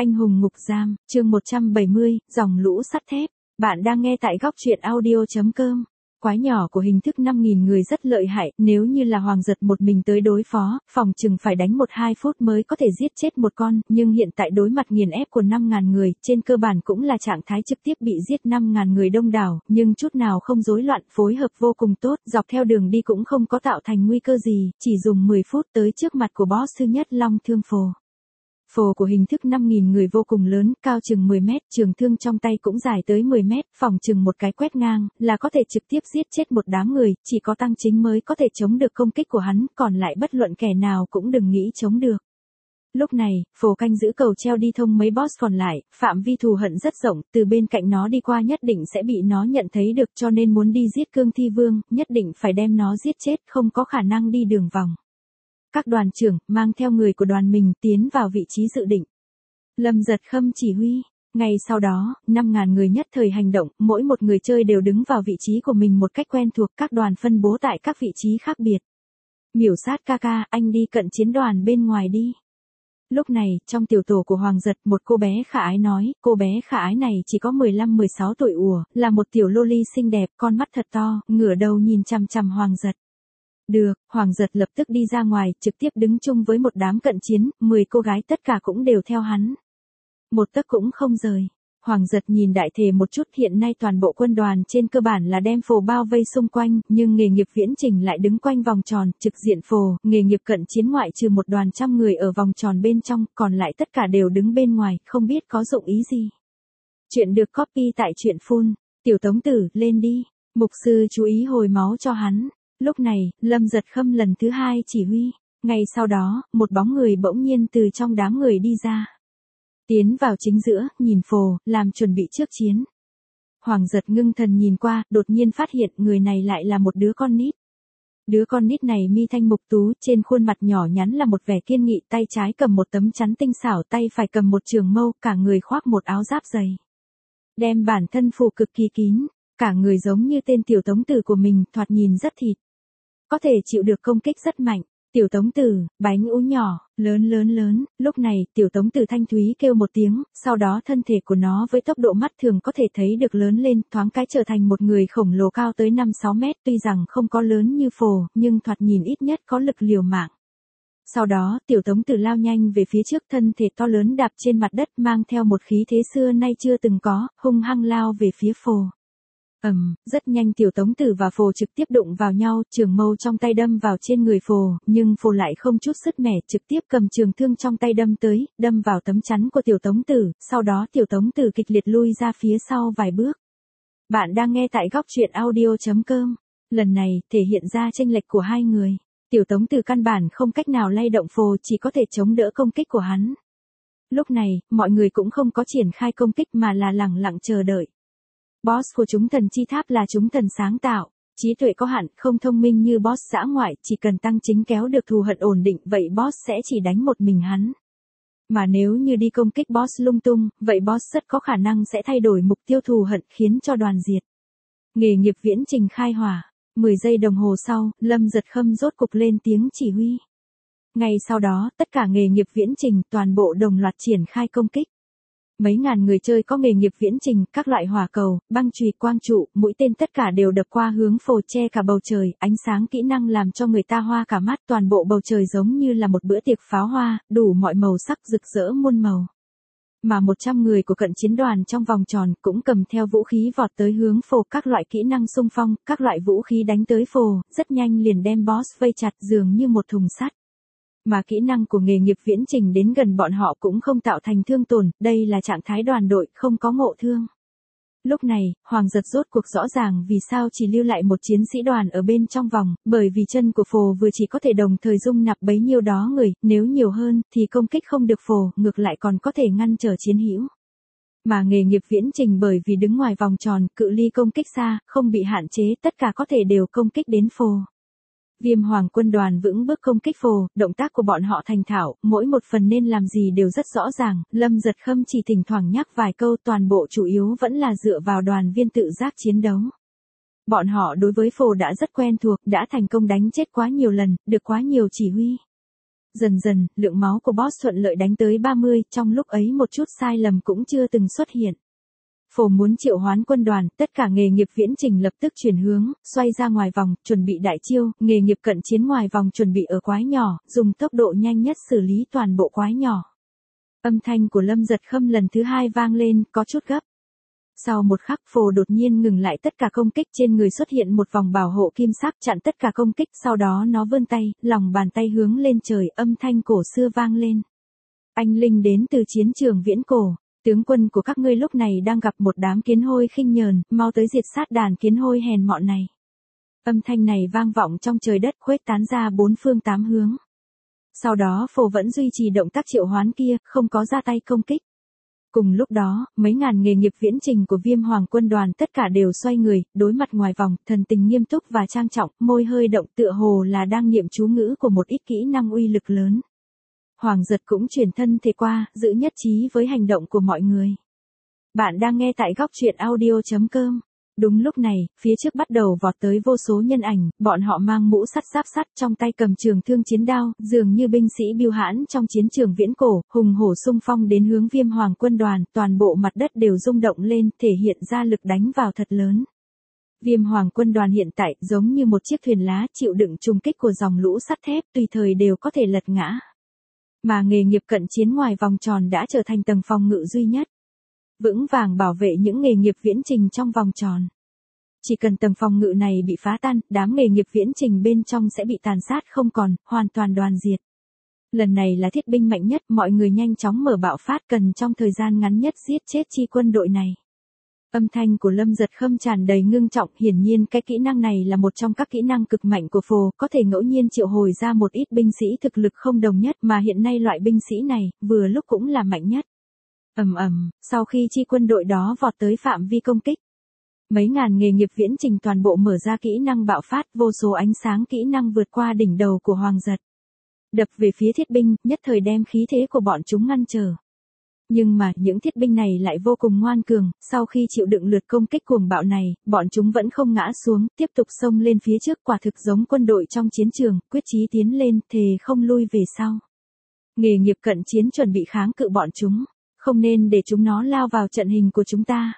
Anh hùng ngục giam, chương 170, dòng lũ sắt thép. Bạn đang nghe tại góc truyện audio.com. Quái nhỏ của hình thức 5.000 người rất lợi hại, nếu như là Hoàng Giật một mình tới đối phó, phòng chừng phải đánh 1-2 phút mới có thể giết chết một con, nhưng hiện tại đối mặt nghiền ép của 5.000 người, trên cơ bản cũng là trạng thái trực tiếp bị giết 5.000 người đông đảo, nhưng chút nào không rối loạn, phối hợp vô cùng tốt, dọc theo đường đi cũng không có tạo thành nguy cơ gì, chỉ dùng 10 phút tới trước mặt của boss thứ nhất Long Thương Phổ. Phổ của hình thức 5.000 người vô cùng lớn, cao chừng 10 mét, trường thương trong tay cũng dài tới 10 mét, phòng chừng một cái quét ngang, là có thể trực tiếp giết chết một đám người, chỉ có Tăng Chính mới có thể chống được công kích của hắn, còn lại bất luận kẻ nào cũng đừng nghĩ chống được. Lúc này, Phổ canh giữ cầu treo đi thông mấy boss còn lại, phạm vi thù hận rất rộng, từ bên cạnh nó đi qua nhất định sẽ bị nó nhận thấy được, cho nên muốn đi giết Cương Thi Vương, nhất định phải đem nó giết chết, không có khả năng đi đường vòng. Các đoàn trưởng, mang theo người của đoàn mình tiến vào vị trí dự định. Lâm Giật Khâm chỉ huy. Ngay sau đó, 5.000 người nhất thời hành động, mỗi một người chơi đều đứng vào vị trí của mình một cách quen thuộc, các đoàn phân bố tại các vị trí khác biệt. Miểu Sát ca ca, anh đi cận chiến đoàn bên ngoài đi. Lúc này, trong tiểu tổ của Hoàng Giật, một cô bé khả ái nói, cô bé khả ái này chỉ có 15-16 tuổi là một tiểu loli xinh đẹp, con mắt thật to, ngửa đầu nhìn chằm chằm Hoàng Giật. Được, Hoàng Giật lập tức đi ra ngoài, trực tiếp đứng chung với một đám cận chiến, 10 cô gái tất cả cũng đều theo hắn. Một tấc cũng không rời. Hoàng Giật nhìn đại thể một chút, hiện nay toàn bộ quân đoàn trên cơ bản là đem Phổ bao vây xung quanh, nhưng nghề nghiệp viễn trình lại đứng quanh vòng tròn, trực diện Phổ, nghề nghiệp cận chiến ngoại trừ một đoàn trăm người ở vòng tròn bên trong, còn lại tất cả đều đứng bên ngoài, không biết có dụng ý gì. Chuyện được copy tại truyện full. Tiểu Tống Tử, lên đi. Mục sư chú ý hồi máu cho hắn. Lúc này, Lâm Giật Khâm lần thứ 2 chỉ huy. Ngay sau đó, một bóng người bỗng nhiên từ trong đám người đi ra. Tiến vào chính giữa, nhìn Phổ, làm chuẩn bị trước chiến. Hoàng Giật ngưng thần nhìn qua, đột nhiên phát hiện người này lại là một đứa con nít. Đứa con nít này mi thanh mục tú, trên khuôn mặt nhỏ nhắn là một vẻ kiên nghị, tay trái cầm một tấm chắn tinh xảo, tay phải cầm một trường mâu, cả người khoác một áo giáp dày. Đem bản thân phủ cực kỳ kín, cả người giống như tên Tiểu Tống Tử của mình, thoạt nhìn rất thịt. Có thể chịu được công kích rất mạnh. Tiểu Tống Tử, bánh ú nhỏ, lớn, lúc này, Tiểu Tống Tử thanh thúy kêu một tiếng, sau đó thân thể của nó với tốc độ mắt thường có thể thấy được lớn lên, thoáng cái trở thành một người khổng lồ cao tới 5-6 mét, tuy rằng không có lớn như Phổ, nhưng thoạt nhìn ít nhất có lực liều mạng. Sau đó, Tiểu Tống Tử lao nhanh về phía trước, thân thể to lớn đạp trên mặt đất, mang theo một khí thế xưa nay chưa từng có, hung hăng lao về phía Phổ. Rất nhanh Tiểu Tống Tử và Phổ trực tiếp đụng vào nhau, trường mâu trong tay đâm vào trên người Phổ, nhưng Phổ lại không chút sứt mẻ, trực tiếp cầm trường thương trong tay đâm tới, đâm vào tấm chắn của Tiểu Tống Tử, sau đó Tiểu Tống Tử kịch liệt lui ra phía sau vài bước. Bạn đang nghe tại góc truyện audio.com. Lần này, thể hiện ra chênh lệch của hai người. Tiểu Tống Tử căn bản không cách nào lay động Phổ, chỉ có thể chống đỡ công kích của hắn. Lúc này, mọi người cũng không có triển khai công kích mà là lẳng lặng chờ đợi. Boss của chúng thần chi tháp là chúng thần sáng tạo, trí tuệ có hạn, không thông minh như boss dã ngoại, chỉ cần Tăng Chính kéo được thù hận ổn định, vậy boss sẽ chỉ đánh một mình hắn. Mà nếu như đi công kích boss lung tung, vậy boss rất có khả năng sẽ thay đổi mục tiêu thù hận, khiến cho đoàn diệt. Nghề nghiệp viễn trình khai hỏa. 10 giây đồng hồ sau, Lâm Giật Khâm rốt cục lên tiếng chỉ huy. Ngay sau đó, tất cả nghề nghiệp viễn trình toàn bộ đồng loạt triển khai công kích. Mấy ngàn người chơi có nghề nghiệp viễn trình, các loại hỏa cầu, băng chùy, quang trụ, mũi tên tất cả đều đập qua hướng Phổ, che cả bầu trời, ánh sáng kỹ năng làm cho người ta hoa cả mắt, toàn bộ bầu trời giống như là một bữa tiệc pháo hoa, đủ mọi màu sắc rực rỡ muôn màu. Mà 100 người của cận chiến đoàn trong vòng tròn cũng cầm theo vũ khí vọt tới hướng Phổ, các loại kỹ năng xung phong, các loại vũ khí đánh tới Phổ, rất nhanh liền đem boss vây chặt dường như một thùng sắt. Mà kỹ năng của nghề nghiệp viễn trình đến gần bọn họ cũng không tạo thành thương tổn, đây là trạng thái đoàn đội, không có ngộ thương. Lúc này, Hoàng Giật rốt cuộc rõ ràng vì sao chỉ lưu lại một chiến sĩ đoàn ở bên trong vòng, bởi vì chân của Phổ vừa chỉ có thể đồng thời dung nạp bấy nhiêu đó người, nếu nhiều hơn, thì công kích không được Phổ, ngược lại còn có thể ngăn trở chiến hữu. Mà nghề nghiệp viễn trình bởi vì đứng ngoài vòng tròn, cự ly công kích xa, không bị hạn chế, tất cả có thể đều công kích đến Phổ. Viêm Hoàng quân đoàn vững bước công kích Phổ, động tác của bọn họ thành thạo, mỗi một phần nên làm gì đều rất rõ ràng, Lâm Giật Khâm chỉ thỉnh thoảng nhắc vài câu, toàn bộ chủ yếu vẫn là dựa vào đoàn viên tự giác chiến đấu. Bọn họ đối với Phổ đã rất quen thuộc, đã thành công đánh chết quá nhiều lần, được quá nhiều chỉ huy. Dần dần, lượng máu của boss thuận lợi đánh tới 30, trong lúc ấy một chút sai lầm cũng chưa từng xuất hiện. Phổ muốn triệu hoán quân đoàn, tất cả nghề nghiệp viễn trình lập tức chuyển hướng, xoay ra ngoài vòng, chuẩn bị đại chiêu, nghề nghiệp cận chiến ngoài vòng chuẩn bị ở quái nhỏ, dùng tốc độ nhanh nhất xử lý toàn bộ quái nhỏ. Âm thanh của Lâm Giật Khâm lần thứ hai vang lên, có chút gấp. Sau một khắc Phổ đột nhiên ngừng lại tất cả công kích, trên người xuất hiện một vòng bảo hộ kim sắc chặn tất cả công kích, sau đó nó vươn tay, lòng bàn tay hướng lên trời, âm thanh cổ xưa vang lên. Anh linh đến từ chiến trường viễn cổ. Tướng quân của các ngươi lúc này đang gặp một đám kiến hôi khinh nhờn, mau tới diệt sát đàn kiến hôi hèn mọn này. Âm thanh này vang vọng trong trời đất, khuếch tán ra bốn phương tám hướng. Sau đó Phổ vẫn duy trì động tác triệu hoán kia, không có ra tay công kích. Cùng lúc đó, mấy ngàn nghề nghiệp viễn trình của Viêm Hoàng quân đoàn tất cả đều xoay người, đối mặt ngoài vòng, thần tình nghiêm túc và trang trọng, môi hơi động tựa hồ là đang niệm chú ngữ của một ít kỹ năng uy lực lớn. Hoàng Giật cũng chuyển thân thể qua, giữ nhất trí với hành động của mọi người. Bạn đang nghe tại góc truyện audio.com. Đúng lúc này, phía trước bắt đầu vọt tới vô số nhân ảnh, bọn họ mang mũ sắt giáp sắt, trong tay cầm trường thương chiến đao, dường như binh sĩ bưu hãn trong chiến trường viễn cổ, hùng hổ xung phong đến hướng Viêm Hoàng quân đoàn, toàn bộ mặt đất đều rung động lên, thể hiện ra lực đánh vào thật lớn. Viêm Hoàng quân đoàn hiện tại giống như một chiếc thuyền lá chịu đựng trùng kích của dòng lũ sắt thép, tùy thời đều có thể lật ngã. Mà nghề nghiệp cận chiến ngoài vòng tròn đã trở thành tầng phòng ngự duy nhất, vững vàng bảo vệ những nghề nghiệp viễn trình trong vòng tròn. Chỉ cần tầng phòng ngự này bị phá tan, đám nghề nghiệp viễn trình bên trong sẽ bị tàn sát không còn, hoàn toàn đoàn diệt. Lần này là thiết binh mạnh nhất, mọi người nhanh chóng mở bạo phát, cần trong thời gian ngắn nhất giết chết chi quân đội này. Âm thanh của Lâm Giật Khâm tràn đầy ngưng trọng, hiển nhiên cái kỹ năng này là một trong các kỹ năng cực mạnh của Phổ, có thể ngẫu nhiên triệu hồi ra một ít binh sĩ thực lực không đồng nhất, mà hiện nay loại binh sĩ này, vừa lúc cũng là mạnh nhất. Sau khi chi quân đội đó vọt tới phạm vi công kích, mấy ngàn nghề nghiệp viễn trình toàn bộ mở ra kỹ năng bạo phát, vô số ánh sáng kỹ năng vượt qua đỉnh đầu của Hoàng Giật, đập về phía thiết binh, nhất thời đem khí thế của bọn chúng ngăn trở. Nhưng mà những thiết binh này lại vô cùng ngoan cường, sau khi chịu đựng lượt công kích cuồng bạo này, bọn chúng vẫn không ngã xuống, tiếp tục xông lên phía trước, quả thực giống quân đội trong chiến trường, quyết chí tiến lên, thề không lui về sau. Nghề nghiệp cận chiến chuẩn bị kháng cự bọn chúng, không nên để chúng nó lao vào trận hình của chúng ta.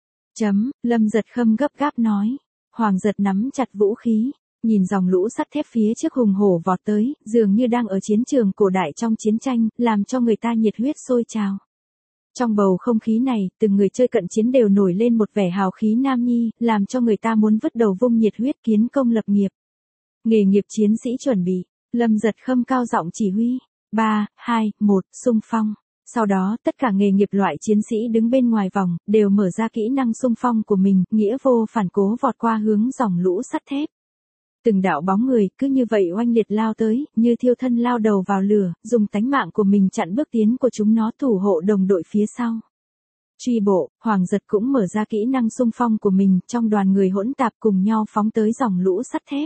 Lâm Giật Khâm gấp gáp nói. Hoàng Giật nắm chặt vũ khí, nhìn dòng lũ sắt thép phía trước hùng hổ vọt tới, dường như đang ở chiến trường cổ đại trong chiến tranh, làm cho người ta nhiệt huyết sôi trào. Trong bầu không khí này, từng người chơi cận chiến đều nổi lên một vẻ hào khí nam nhi, làm cho người ta muốn vứt đầu vung nhiệt huyết kiến công lập nghiệp. Nghề nghiệp chiến sĩ chuẩn bị, Lâm Giật Khâm cao giọng chỉ huy. 3, 2, 1, xung phong. Sau đó, tất cả nghề nghiệp loại chiến sĩ đứng bên ngoài vòng, đều mở ra kỹ năng xung phong của mình, nghĩa vô phản cố vọt qua hướng dòng lũ sắt thép. Từng đạo bóng người, cứ như vậy oanh liệt lao tới, như thiêu thân lao đầu vào lửa, dùng tánh mạng của mình chặn bước tiến của chúng nó, thủ hộ đồng đội phía sau. Truy bộ, Hoàng Giật cũng mở ra kỹ năng xung phong của mình, trong đoàn người hỗn tạp cùng nhau phóng tới dòng lũ sắt thép.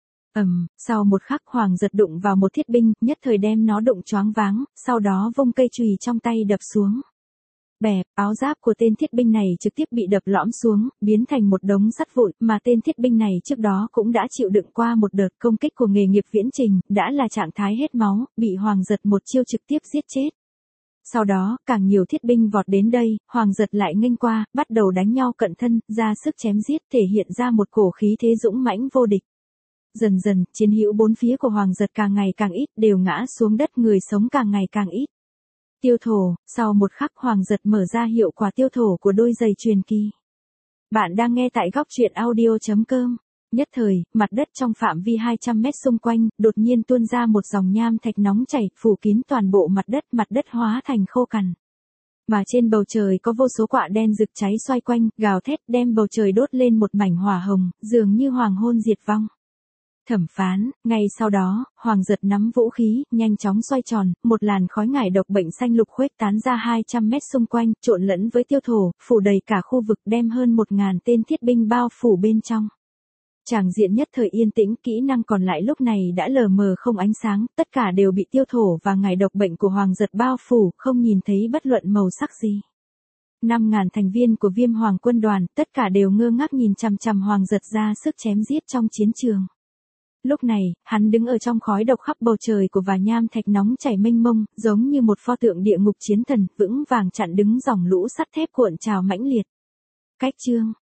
Sau một khắc Hoàng Giật đụng vào một thiết binh, nhất thời đem nó đụng choáng váng, sau đó vung cây chùy trong tay đập xuống. Bẹp, áo giáp của tên thiết binh này trực tiếp bị đập lõm xuống, biến thành một đống sắt vụn, mà tên thiết binh này trước đó cũng đã chịu đựng qua một đợt công kích của nghề nghiệp viễn trình, đã là trạng thái hết máu, bị Hoàng Giật một chiêu trực tiếp giết chết. Sau đó, càng nhiều thiết binh vọt đến đây, Hoàng Giật lại nghênh qua, bắt đầu đánh nhau cận thân, ra sức chém giết, thể hiện ra một cổ khí thế dũng mãnh vô địch. Dần dần, chiến hữu bốn phía của Hoàng Giật càng ngày càng ít, đều ngã xuống đất, người sống càng ngày càng ít. Tiêu thổ, sau một khắc Hoàng Giật mở ra hiệu quả tiêu thổ của đôi giày truyền kỳ. Bạn đang nghe tại góc truyện audio.com. Nhất thời, mặt đất trong phạm vi 200 mét xung quanh, đột nhiên tuôn ra một dòng nham thạch nóng chảy, phủ kín toàn bộ mặt đất hóa thành khô cằn. Mà trên bầu trời có vô số quạ đen rực cháy xoay quanh, gào thét đem bầu trời đốt lên một mảnh hỏa hồng, dường như hoàng hôn diệt vong. Thẩm Phán, ngay sau đó, Hoàng Giật nắm vũ khí, nhanh chóng xoay tròn, một làn khói ngải độc bệnh xanh lục khuếch tán ra 200 mét xung quanh, trộn lẫn với tiêu thổ, phủ đầy cả khu vực, đem hơn 1000 tên thiết binh bao phủ bên trong. Tràng diện nhất thời yên tĩnh, kỹ năng còn lại lúc này đã lờ mờ không ánh sáng, tất cả đều bị tiêu thổ và ngải độc bệnh của Hoàng Giật bao phủ, không nhìn thấy bất luận màu sắc gì. 5000 thành viên của Viêm Hoàng quân đoàn, tất cả đều ngơ ngác nhìn chằm chằm Hoàng Giật ra sức chém giết trong chiến trường. Lúc này, hắn đứng ở trong khói độc khắp bầu trời của và nham thạch nóng chảy mênh mông, giống như một pho tượng địa ngục chiến thần, vững vàng chặn đứng dòng lũ sắt thép cuộn trào mãnh liệt. Cách chương